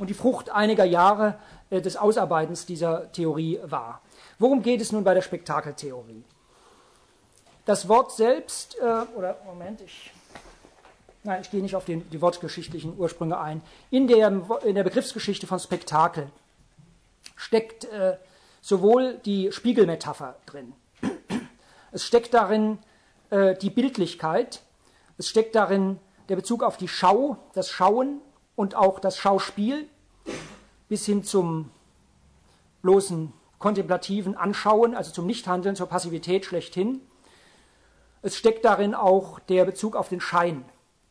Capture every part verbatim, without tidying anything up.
und die Frucht einiger Jahre äh, des Ausarbeitens dieser Theorie war. Worum geht es nun bei der Spektakeltheorie? Das Wort selbst, äh, oder Moment, ich, nein, ich gehe nicht auf den, die wortgeschichtlichen Ursprünge ein. In der, in der Begriffsgeschichte von Spektakel steckt äh, sowohl die Spiegelmetapher drin, es steckt darin äh, die Bildlichkeit, es steckt darin der Bezug auf die Schau, das Schauen und auch das Schauspiel bis hin zum bloßen kontemplativen Anschauen, also zum Nichthandeln, zur Passivität schlechthin. Es steckt darin auch der Bezug auf den Schein.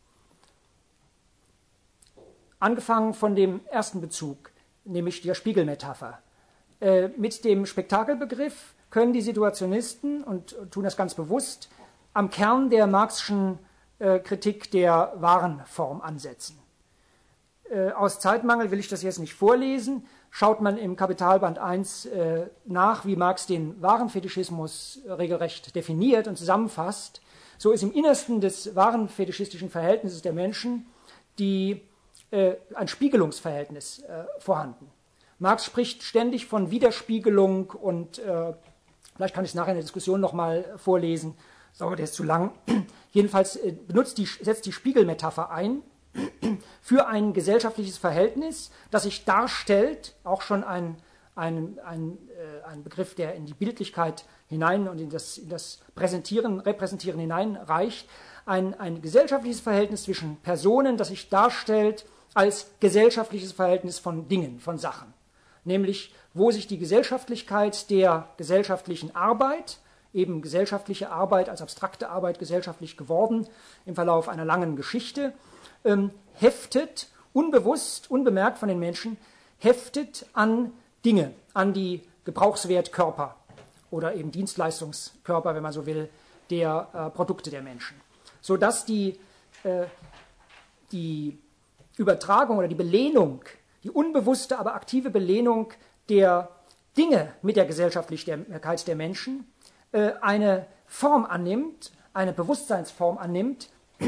Angefangen von dem ersten Bezug, nämlich der Spiegelmetapher. Äh, mit dem Spektakelbegriff können die Situationisten, und tun das ganz bewusst, am Kern der Marxischen äh, Kritik der Warenform ansetzen. Äh, aus Zeitmangel will ich das jetzt nicht vorlesen. Schaut man im Kapitalband eins äh, nach, wie Marx den Warenfetischismus äh, regelrecht definiert und zusammenfasst, so ist im Innersten des warenfetischistischen Verhältnisses der Menschen die, äh, ein Spiegelungsverhältnis äh, vorhanden. Marx spricht ständig von Widerspiegelung und äh, vielleicht kann ich es nachher in der Diskussion nochmal vorlesen, das dauert jetzt zu lang. Jedenfalls äh, benutzt die, setzt die Spiegelmetapher ein für ein gesellschaftliches Verhältnis, das sich darstellt, auch schon ein, ein, ein, äh, ein Begriff, der in die Bildlichkeit hinein und in das, in das Präsentieren, Repräsentieren hineinreicht, ein, ein gesellschaftliches Verhältnis zwischen Personen, das sich darstellt als gesellschaftliches Verhältnis von Dingen, von Sachen. Nämlich, wo sich die Gesellschaftlichkeit der gesellschaftlichen Arbeit, eben gesellschaftliche Arbeit als abstrakte Arbeit gesellschaftlich geworden im Verlauf einer langen Geschichte, ähm, heftet, unbewusst, unbemerkt von den Menschen, heftet an Dinge, an die Gebrauchswertkörper oder eben Dienstleistungskörper, wenn man so will, der äh, Produkte der Menschen. Sodass die, äh, die Übertragung oder die Belehnung, die unbewusste, aber aktive Belehnung der Dinge mit der Gesellschaftlichkeit der Menschen äh, eine Form annimmt, eine Bewusstseinsform annimmt,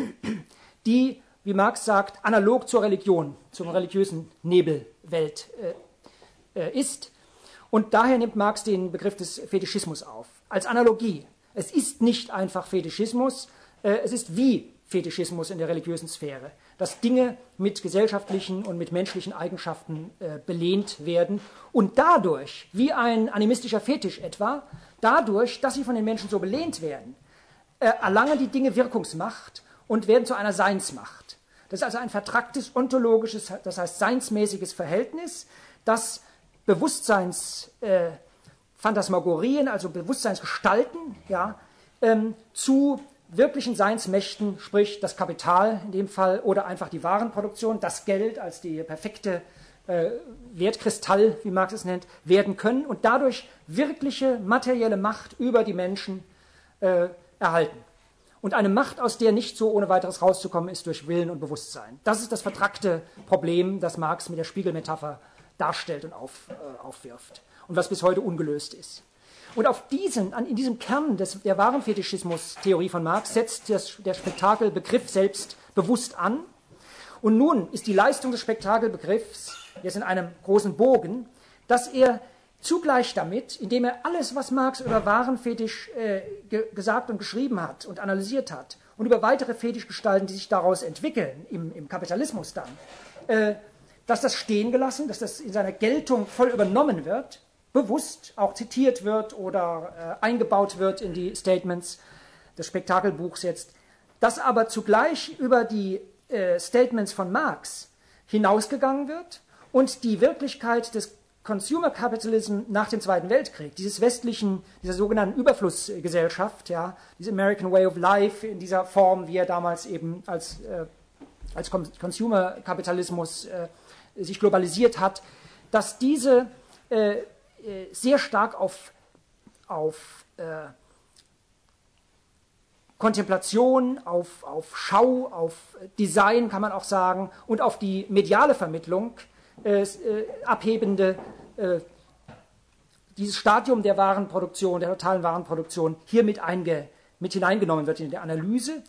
die, wie Marx sagt, analog zur Religion, zur religiösen Nebelwelt äh, äh, ist. Und daher nimmt Marx den Begriff des Fetischismus auf, als Analogie. Es ist nicht einfach Fetischismus, äh, es ist wie Fetischismus in der religiösen Sphäre, dass Dinge mit gesellschaftlichen und mit menschlichen Eigenschaften äh, belehnt werden und dadurch, wie ein animistischer Fetisch etwa, dadurch, dass sie von den Menschen so belehnt werden, äh, erlangen die Dinge Wirkungsmacht und werden zu einer Seinsmacht. Das ist also ein vertracktes, ontologisches, das heißt seinsmäßiges Verhältnis, das Bewusstseinsphantasmagorien, äh, also Bewusstseinsgestalten, ja, ähm, zu wirklichen Seinsmächten, sprich das Kapital in dem Fall oder einfach die Warenproduktion, das Geld als die perfekte äh, Wertkristall, wie Marx es nennt, werden können und dadurch wirkliche materielle Macht über die Menschen äh, erhalten. Und eine Macht, aus der nicht so ohne weiteres rauszukommen ist durch Willen und Bewusstsein. Das ist das vertrackte Problem, das Marx mit der Spiegelmetapher darstellt und auf, äh, aufwirft und was bis heute ungelöst ist. Und auf diesen, in diesem Kern des, der Warenfetischismus-Theorie von Marx setzt das, der Spektakelbegriff selbst bewusst an. Und nun ist die Leistung des Spektakelbegriffs, jetzt in einem großen Bogen, dass er zugleich damit, indem er alles, was Marx über Warenfetisch äh, ge gesagt und geschrieben hat und analysiert hat und über weitere Fetischgestalten, die sich daraus entwickeln, im, im Kapitalismus dann, äh, dass das stehen gelassen, dass das in seiner Geltung voll übernommen wird, bewusst auch zitiert wird oder äh, eingebaut wird in die Statements des Spektakelbuchs jetzt, dass aber zugleich über die äh, Statements von Marx hinausgegangen wird und die Wirklichkeit des Consumer Capitalism nach dem Zweiten Weltkrieg, dieses westlichen, dieser sogenannten Überflussgesellschaft, ja, diese American Way of Life in dieser Form, wie er damals eben als, äh, als Consumer Kapitalismus äh, sich globalisiert hat, dass diese äh, sehr stark auf, auf äh, Kontemplation, auf, auf Schau, auf Design, kann man auch sagen, und auf die mediale Vermittlung äh, äh, abhebende, äh, dieses Stadium der Warenproduktion, der totalen Warenproduktion, hier mit, einge, mit hineingenommen wird in die Analyse